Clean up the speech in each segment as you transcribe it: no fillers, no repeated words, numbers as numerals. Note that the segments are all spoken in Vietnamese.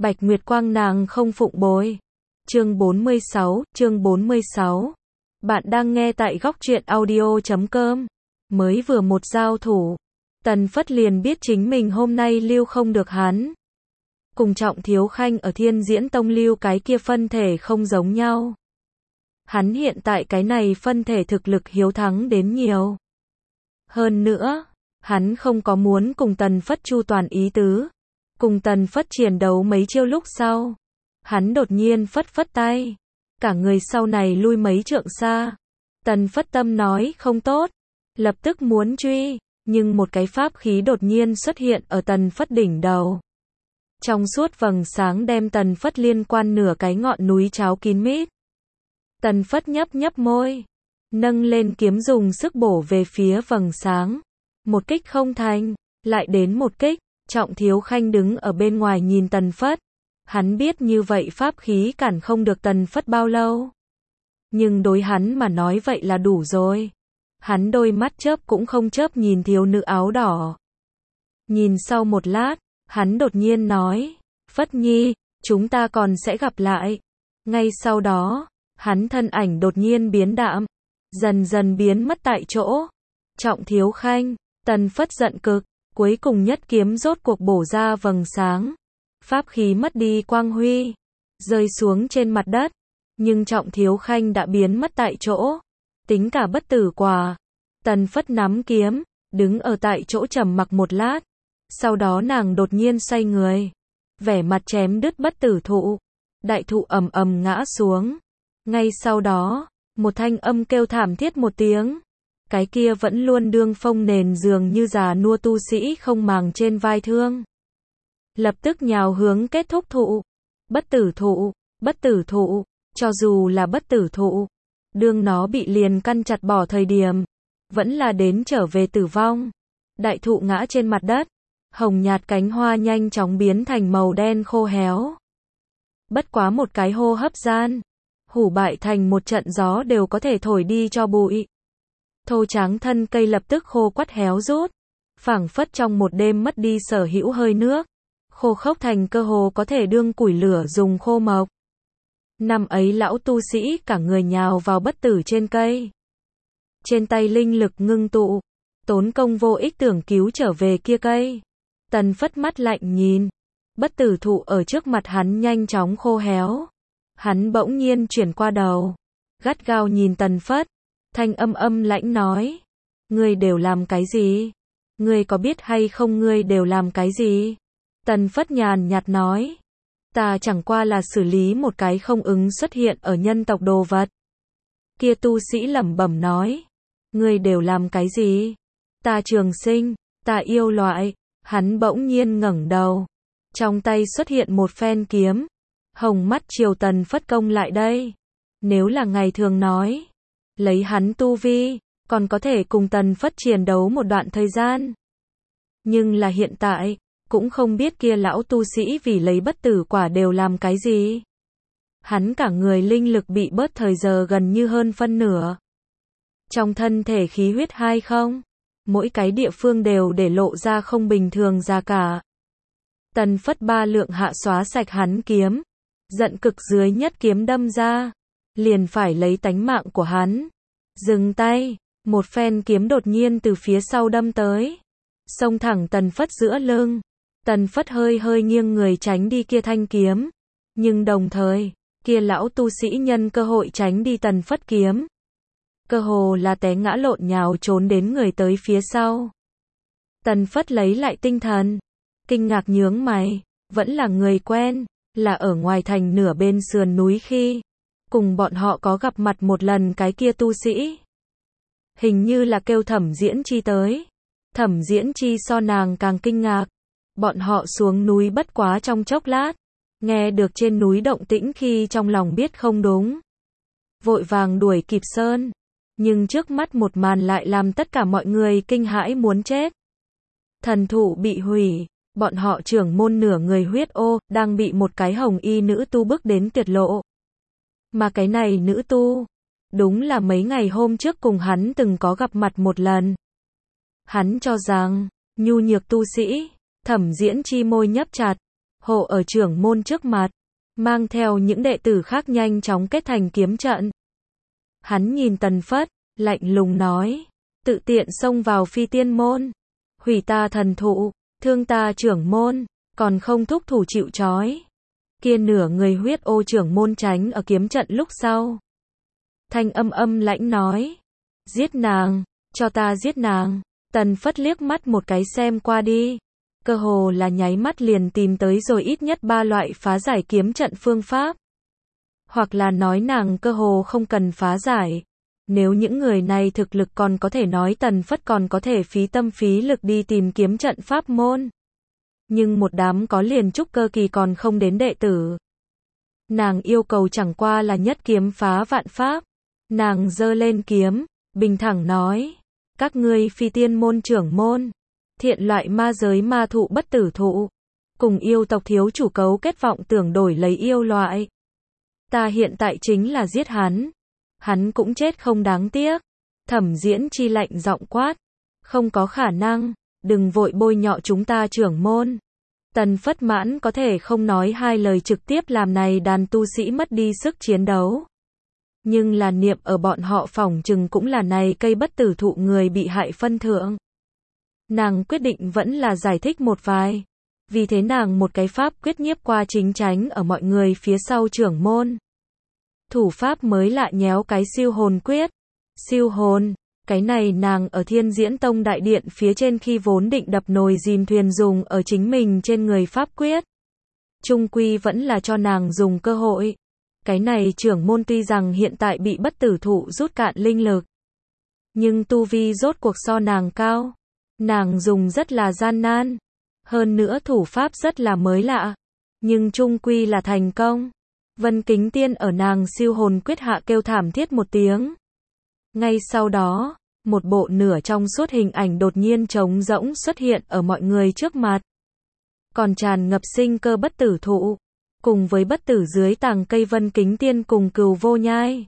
Bạch Nguyệt Quang nàng không phụng bồi. Chương 46. Bạn đang nghe tại góc truyện audio.com. Mới vừa một giao thủ, Tần Phất liền biết chính mình hôm nay lưu không được hắn. Cùng Trọng Thiếu Khanh ở Thiên Diễn Tông lưu cái kia phân thể không giống nhau. Hắn hiện tại cái này phân thể thực lực hiếu thắng đến nhiều. Hơn nữa, hắn không có muốn cùng Tần Phất chu toàn ý tứ. Cùng Tần Phất chiến đấu mấy chiêu lúc sau, hắn đột nhiên phất phất tay, cả người sau này lui mấy trượng xa. Tần Phất tâm nói không tốt, lập tức muốn truy, nhưng một cái pháp khí đột nhiên xuất hiện ở Tần Phất đỉnh đầu. Trong suốt vầng sáng đem Tần Phất liên quan nửa cái ngọn núi cháo kín mít. Tần Phất nhấp nhấp môi, nâng lên kiếm dùng sức bổ về phía vầng sáng. Một kích không thành, lại đến một kích. Trọng Thiếu Khanh đứng ở bên ngoài nhìn Tần Phất. Hắn biết như vậy pháp khí cản không được Tần Phất bao lâu. Nhưng đối hắn mà nói vậy là đủ rồi. Hắn đôi mắt chớp cũng không chớp nhìn thiếu nữ áo đỏ. Nhìn sau một lát, hắn đột nhiên nói, Phất Nhi, chúng ta còn sẽ gặp lại. Ngay sau đó, hắn thân ảnh đột nhiên biến đạm, dần dần biến mất tại chỗ. Trọng Thiếu Khanh, Tần Phất giận cực. Cuối cùng nhất kiếm rốt cuộc bổ ra vầng sáng. Pháp khí mất đi quang huy, rơi xuống trên mặt đất. Nhưng Trọng Thiếu Khanh đã biến mất tại chỗ. Tính cả bất tử quả. Tần Phất nắm kiếm, đứng ở tại chỗ trầm mặc một lát. Sau đó nàng đột nhiên xoay người. Vẻ mặt chém đứt bất tử thụ. Đại thụ ầm ầm ngã xuống. Ngay sau đó, một thanh âm kêu thảm thiết một tiếng. Cái kia vẫn luôn đương phong nền dường như già nua tu sĩ không màng trên vai thương. Lập tức nhào hướng kết thúc thụ. Bất tử thụ, cho dù là bất tử thụ, đương nó bị liền căn chặt bỏ thời điểm, vẫn là đến trở về tử vong. Đại thụ ngã trên mặt đất, hồng nhạt cánh hoa nhanh chóng biến thành màu đen khô héo. Bất quá một cái hô hấp gian, hủ bại thành một trận gió đều có thể thổi đi cho bụi. Thô tráng thân cây lập tức khô quắt héo rút, phảng phất trong một đêm mất đi sở hữu hơi nước, khô khốc thành cơ hồ có thể đương củi lửa dùng khô mộc. Năm ấy lão tu sĩ cả người nhào vào bất tử trên cây. Trên tay linh lực ngưng tụ, tốn công vô ích tưởng cứu trở về kia cây. Tần Phất mắt lạnh nhìn, bất tử thụ ở trước mặt hắn nhanh chóng khô héo. Hắn bỗng nhiên chuyển qua đầu, gắt gao nhìn Tần Phất. Thanh âm lãnh nói, ngươi đều làm cái gì? Ngươi có biết hay không ngươi đều làm cái gì? Tần Phất nhàn nhạt nói, ta chẳng qua là xử lý một cái không ứng xuất hiện ở nhân tộc đồ vật. Kia tu sĩ lẩm bẩm nói, ngươi đều làm cái gì? Ta trường sinh, ta yêu loại. Hắn bỗng nhiên ngẩng đầu, trong tay xuất hiện một phen kiếm, hồng mắt chiều Tần Phất công lại đây. Nếu là ngày thường nói, lấy hắn tu vi, còn có thể cùng Tần Phất chiến đấu một đoạn thời gian. Nhưng là hiện tại, cũng không biết kia lão tu sĩ vì lấy bất tử quả đều làm cái gì. Hắn cả người linh lực bị bớt thời giờ gần như hơn phân nửa. Trong thân thể khí huyết hay không? Mỗi cái địa phương đều để lộ ra không bình thường ra cả. Tần Phất ba lượng hạ xóa sạch hắn kiếm, giận cực dưới nhất kiếm đâm ra. Liền phải lấy tánh mạng của hắn. Dừng tay, một phen kiếm đột nhiên từ phía sau đâm tới. Xông thẳng Tần Phất giữa lưng. Tần Phất hơi nghiêng người tránh đi kia thanh kiếm. Nhưng đồng thời, kia lão tu sĩ nhân cơ hội tránh đi Tần Phất kiếm. Cơ hồ là té ngã lộn nhào trốn đến người tới phía sau. Tần Phất lấy lại tinh thần. Kinh ngạc nhướng mày, vẫn là người quen, là ở ngoài thành nửa bên sườn núi khi cùng bọn họ có gặp mặt một lần cái kia tu sĩ. Hình như là kêu Thẩm Diễn Chi tới. Thẩm Diễn Chi so nàng càng kinh ngạc. Bọn họ xuống núi bất quá trong chốc lát. Nghe được trên núi động tĩnh khi trong lòng biết không đúng. Vội vàng đuổi kịp sơn. Nhưng trước mắt một màn lại làm tất cả mọi người kinh hãi muốn chết. Thần thụ bị hủy. Bọn họ trưởng môn nửa người huyết ô, đang bị một cái hồng y nữ tu bức đến tuyệt lộ. Mà cái này nữ tu, đúng là mấy ngày hôm trước cùng hắn từng có gặp mặt một lần. Hắn cho rằng, nhu nhược tu sĩ, Thẩm Diễn Chi môi nhấp chặt, hộ ở trưởng môn trước mặt, mang theo những đệ tử khác nhanh chóng kết thành kiếm trận. Hắn nhìn Tần Phất, lạnh lùng nói, tự tiện xông vào Phi Tiên môn, hủy ta thần thụ, thương ta trưởng môn, còn không thúc thủ chịu trói. Kia nửa người huyết ô trưởng môn tránh ở kiếm trận lúc sau. Thanh âm lãnh nói, giết nàng, cho ta giết nàng. Tần Phất liếc mắt một cái xem qua đi, cơ hồ là nháy mắt liền tìm tới rồi ít nhất 3 loại phá giải kiếm trận phương pháp. Hoặc là nói nàng cơ hồ không cần phá giải. Nếu những người này thực lực còn có thể nói Tần Phất còn có thể phí tâm phí lực đi tìm kiếm trận pháp môn. Nhưng một đám có liền trúc cơ kỳ còn không đến đệ tử. Nàng yêu cầu chẳng qua là nhất kiếm phá vạn pháp. Nàng giơ lên kiếm, bình thẳng nói, các ngươi Phi Tiên môn trưởng môn, thiện loại ma giới ma thụ bất tử thụ, cùng yêu tộc thiếu chủ cấu kết vọng tưởng đổi lấy yêu loại. Ta hiện tại chính là giết hắn. Hắn cũng chết không đáng tiếc. Thẩm Diễn Chi lạnh giọng quát, không có khả năng, đừng vội bôi nhọ chúng ta trưởng môn. Tần Phất mãn có thể không nói hai lời trực tiếp làm này đàn tu sĩ mất đi sức chiến đấu. Nhưng là niệm ở bọn họ phỏng chừng cũng là này cây bất tử thụ người bị hại phân thượng. Nàng quyết định vẫn là giải thích một vài. Vì thế nàng một cái pháp quyết nhiếp qua chính tránh ở mọi người phía sau trưởng môn. Thủ pháp mới lạ nhéo cái siêu hồn quyết. Siêu hồn, cái này nàng ở Thiên Diễn Tông đại điện phía trên khi vốn định đập nồi dìm thuyền dùng ở chính mình trên người pháp quyết. Trung quy vẫn là cho nàng dùng cơ hội. Cái này trưởng môn tuy rằng hiện tại bị bất tử thụ rút cạn linh lực. Nhưng tu vi rốt cuộc so nàng cao. Nàng dùng rất là gian nan. Hơn nữa thủ pháp rất là mới lạ. Nhưng trung quy là thành công. Vân Kính Tiên ở nàng siêu hồn quyết hạ kêu thảm thiết một tiếng. Ngay sau đó, một bộ nửa trong suốt hình ảnh đột nhiên trống rỗng xuất hiện ở mọi người trước mặt. Còn tràn ngập sinh cơ bất tử thụ, cùng với bất tử dưới tàng cây Vân Kính Tiên cùng Cừu Vô Nhai.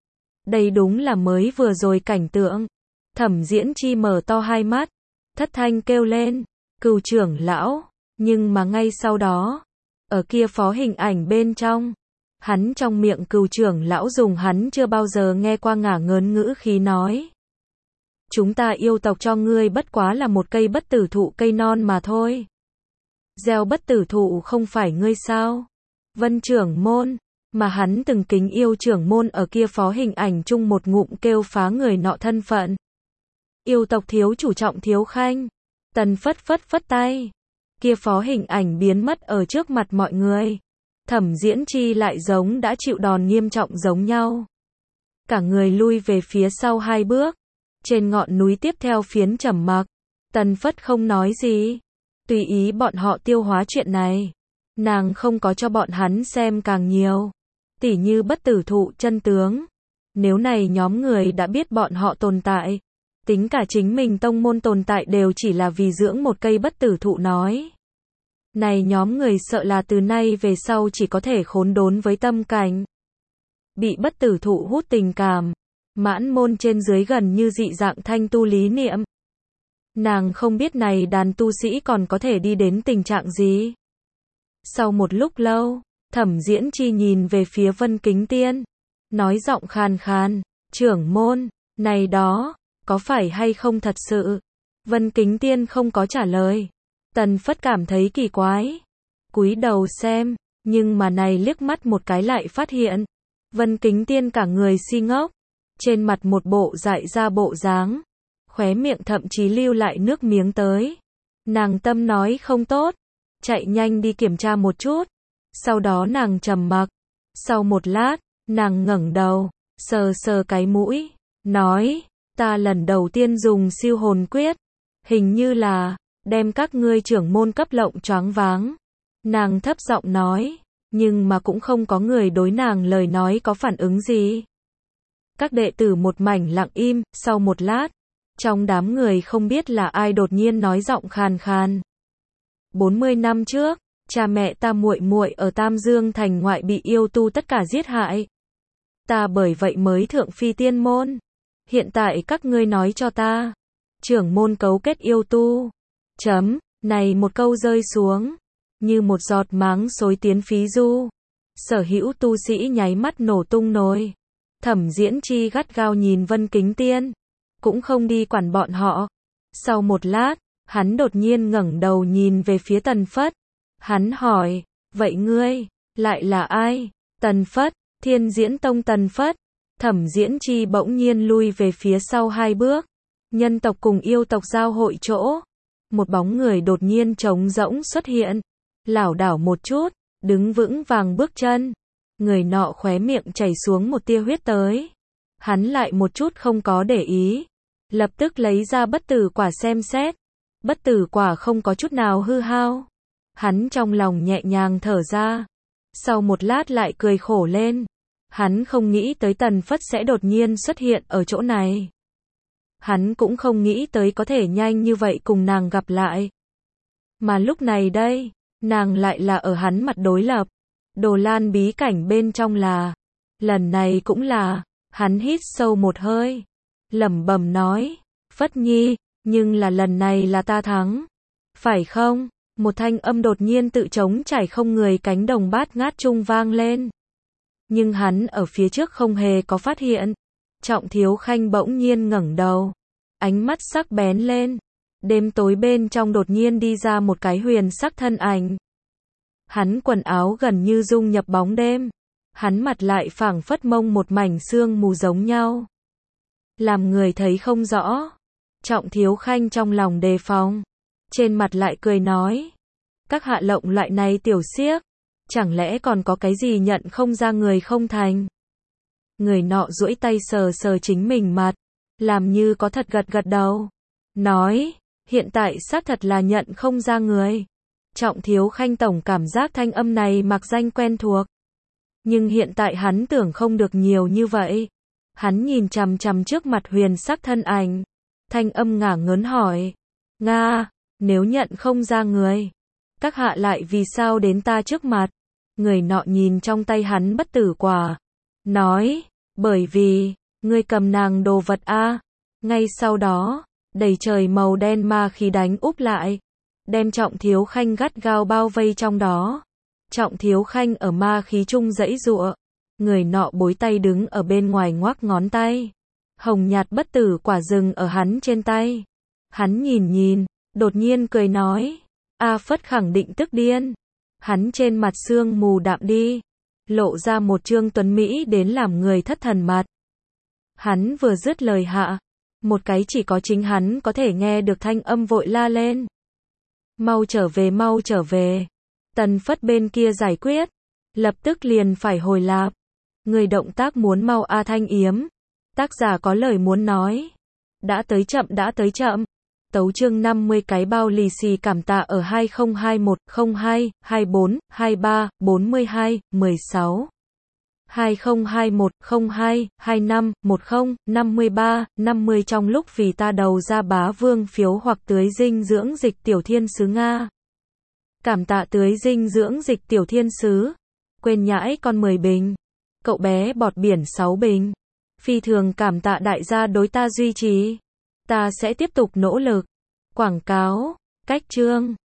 Đây đúng là mới vừa rồi cảnh tượng. Thẩm Diễn Chi mở to hai mắt, thất thanh kêu lên, Cừu trưởng lão, nhưng mà ngay sau đó, ở kia phó hình ảnh bên trong, hắn trong miệng Cừu trưởng lão dùng hắn chưa bao giờ nghe qua ngả ngớn ngữ khí nói. Chúng ta yêu tộc cho ngươi bất quá là một cây bất tử thụ cây non mà thôi. Gieo bất tử thụ không phải ngươi sao? Vân trưởng môn, mà hắn từng kính yêu trưởng môn ở kia phó hình ảnh chung một ngụm kêu phá người nọ thân phận. Yêu tộc thiếu chủ Trọng Thiếu Khanh. Tần Phất phất tay. Kia phó hình ảnh biến mất ở trước mặt mọi người. Thẩm Diễn Chi lại giống đã chịu đòn nghiêm trọng giống nhau. Cả người lui về phía sau 2 bước. Trên ngọn núi tiếp theo phiến trầm mặc. Tần Phất không nói gì. Tùy ý bọn họ tiêu hóa chuyện này. Nàng không có cho bọn hắn xem càng nhiều. Tỉ như bất tử thụ chân tướng. Nếu này nhóm người đã biết bọn họ tồn tại. Tính cả chính mình tông môn tồn tại đều chỉ là vì dưỡng một cây bất tử thụ nói. Này nhóm người sợ là từ nay về sau chỉ có thể khốn đốn với tâm cảnh. Bị bất tử thụ hút tình cảm. Mãn môn trên dưới gần như dị dạng thanh tu lý niệm. Nàng không biết này đàn tu sĩ còn có thể đi đến tình trạng gì. Sau một lúc lâu, Thẩm Diễn Chi nhìn về phía Vân Kính Tiên. Nói giọng khàn khàn, trưởng môn, này đó, có phải hay không thật sự? Vân Kính Tiên không có trả lời. Tần Phất cảm thấy kỳ quái. Cúi đầu xem, nhưng mà này liếc mắt một cái lại phát hiện. Vân Kính Tiên cả người si ngốc. Trên mặt một bộ dại ra bộ dáng. Khóe miệng thậm chí lưu lại nước miếng tới. Nàng tâm nói không tốt. Chạy nhanh đi kiểm tra một chút. Sau đó nàng trầm mặc. Sau một lát, nàng ngẩng đầu, sờ sờ cái mũi, nói, ta lần đầu tiên dùng siêu hồn quyết. Hình như là, đem các ngươi trưởng môn cấp lộng choáng váng. Nàng thấp giọng nói, nhưng mà cũng không có người đối nàng lời nói có phản ứng gì. Các đệ tử một mảnh lặng im, sau một lát, trong đám người không biết là ai đột nhiên nói giọng khàn khàn. 40 năm trước, cha mẹ ta muội muội ở Tam Dương thành ngoại bị yêu tu tất cả giết hại. Ta bởi vậy mới thượng Phi Tiên môn. Hiện tại các ngươi nói cho ta, trưởng môn cấu kết yêu tu. Này một câu rơi xuống, như một giọt máng xối tiến phí du. Sở hữu tu sĩ nháy mắt nổ tung nồi. Thẩm Diễn Chi gắt gao nhìn Vân Kính Tiên, cũng không đi quản bọn họ. Sau một lát, hắn đột nhiên ngẩng đầu nhìn về phía Tần Phất. Hắn hỏi, vậy ngươi, lại là ai? Tần Phất, Thiên Diễn Tông Tần Phất. Thẩm Diễn Chi bỗng nhiên lui về phía sau 2 bước. Nhân tộc cùng yêu tộc giao hội chỗ. Một bóng người đột nhiên trống rỗng xuất hiện. Lảo đảo một chút, đứng vững vàng bước chân. Người nọ khóe miệng chảy xuống một tia huyết tới. Hắn lại một chút không có để ý. Lập tức lấy ra bất tử quả xem xét. Bất tử quả không có chút nào hư hao. Hắn trong lòng nhẹ nhàng thở ra. Sau một lát lại cười khổ lên. Hắn không nghĩ tới Tần Phất sẽ đột nhiên xuất hiện ở chỗ này. Hắn cũng không nghĩ tới có thể nhanh như vậy cùng nàng gặp lại. Mà lúc này đây, nàng lại là ở hắn mặt đối lập. Đồ Lan bí cảnh bên trong là. Lần này cũng là. Hắn hít sâu một hơi. Lẩm bẩm nói. Phất Nhi, nhưng là lần này là ta thắng. Phải không? Một thanh âm đột nhiên tự trống trải không người cánh đồng bát ngát trung vang lên. Nhưng hắn ở phía trước không hề có phát hiện. Trọng Thiếu Khanh bỗng nhiên ngẩng đầu. Ánh mắt sắc bén lên. Đêm tối bên trong đột nhiên đi ra một cái huyền sắc thân ảnh. Hắn quần áo gần như dung nhập bóng đêm. Hắn mặt lại phảng phất mông một mảnh sương mù giống nhau. Làm người thấy không rõ. Trọng Thiếu Khanh trong lòng đề phòng. Trên mặt lại cười nói. Các hạ lộng loại này tiểu xiếc. Chẳng lẽ còn có cái gì nhận không ra người không thành. Người nọ duỗi tay sờ sờ chính mình mặt. Làm như có thật gật gật đầu. Nói. Hiện tại xác thật là nhận không ra người. Trọng Thiếu Khanh tổng cảm giác thanh âm này mặc danh quen thuộc. Nhưng hiện tại hắn tưởng không được nhiều như vậy. Hắn nhìn chằm chằm trước mặt huyền sắc thân ảnh. Thanh âm ngả ngớn hỏi. Nga, nếu nhận không ra người. Các hạ lại vì sao đến ta trước mặt? Người nọ nhìn trong tay hắn bất tử quả. Nói, bởi vì, ngươi cầm nàng đồ vật a. Ngay sau đó, đầy trời màu đen ma khí đánh úp lại. Đem Trọng Thiếu Khanh gắt gao bao vây trong đó. Trọng Thiếu Khanh ở ma khí trung giãy giụa. Người nọ bối tay đứng ở bên ngoài ngoác ngón tay. Hồng nhạt bất tử quả rừng ở hắn trên tay. Hắn nhìn, đột nhiên cười nói. A Phất khẳng định tức điên. Hắn trên mặt sương mù đạm đi. Lộ ra một trương tuấn Mỹ đến làm người thất thần mặt. Hắn vừa dứt lời hạ. Một cái chỉ có chính hắn có thể nghe được thanh âm vội la lên. Mau trở về, mau trở về. Tần Phất bên kia giải quyết. Lập tức liền phải hồi lạp. Người động tác muốn mau a Thanh Yếm. Tác giả có lời muốn nói. Đã tới chậm, đã tới chậm. Tấu chương 50 cái bao lì xì cảm tạ ở 2021 02 24 23 42 16 2021 02 25 10 53 50 trong lúc vì ta đầu ra bá vương phiếu hoặc tưới dinh dưỡng dịch tiểu thiên sứ Nga. Cảm tạ tưới dinh dưỡng dịch tiểu thiên sứ. Quên nhãi con 10 bình. Cậu bé bọt biển 6 bình. Phi thường cảm tạ đại gia đối ta duy trì. Ta sẽ tiếp tục nỗ lực. Quảng cáo, cách chương.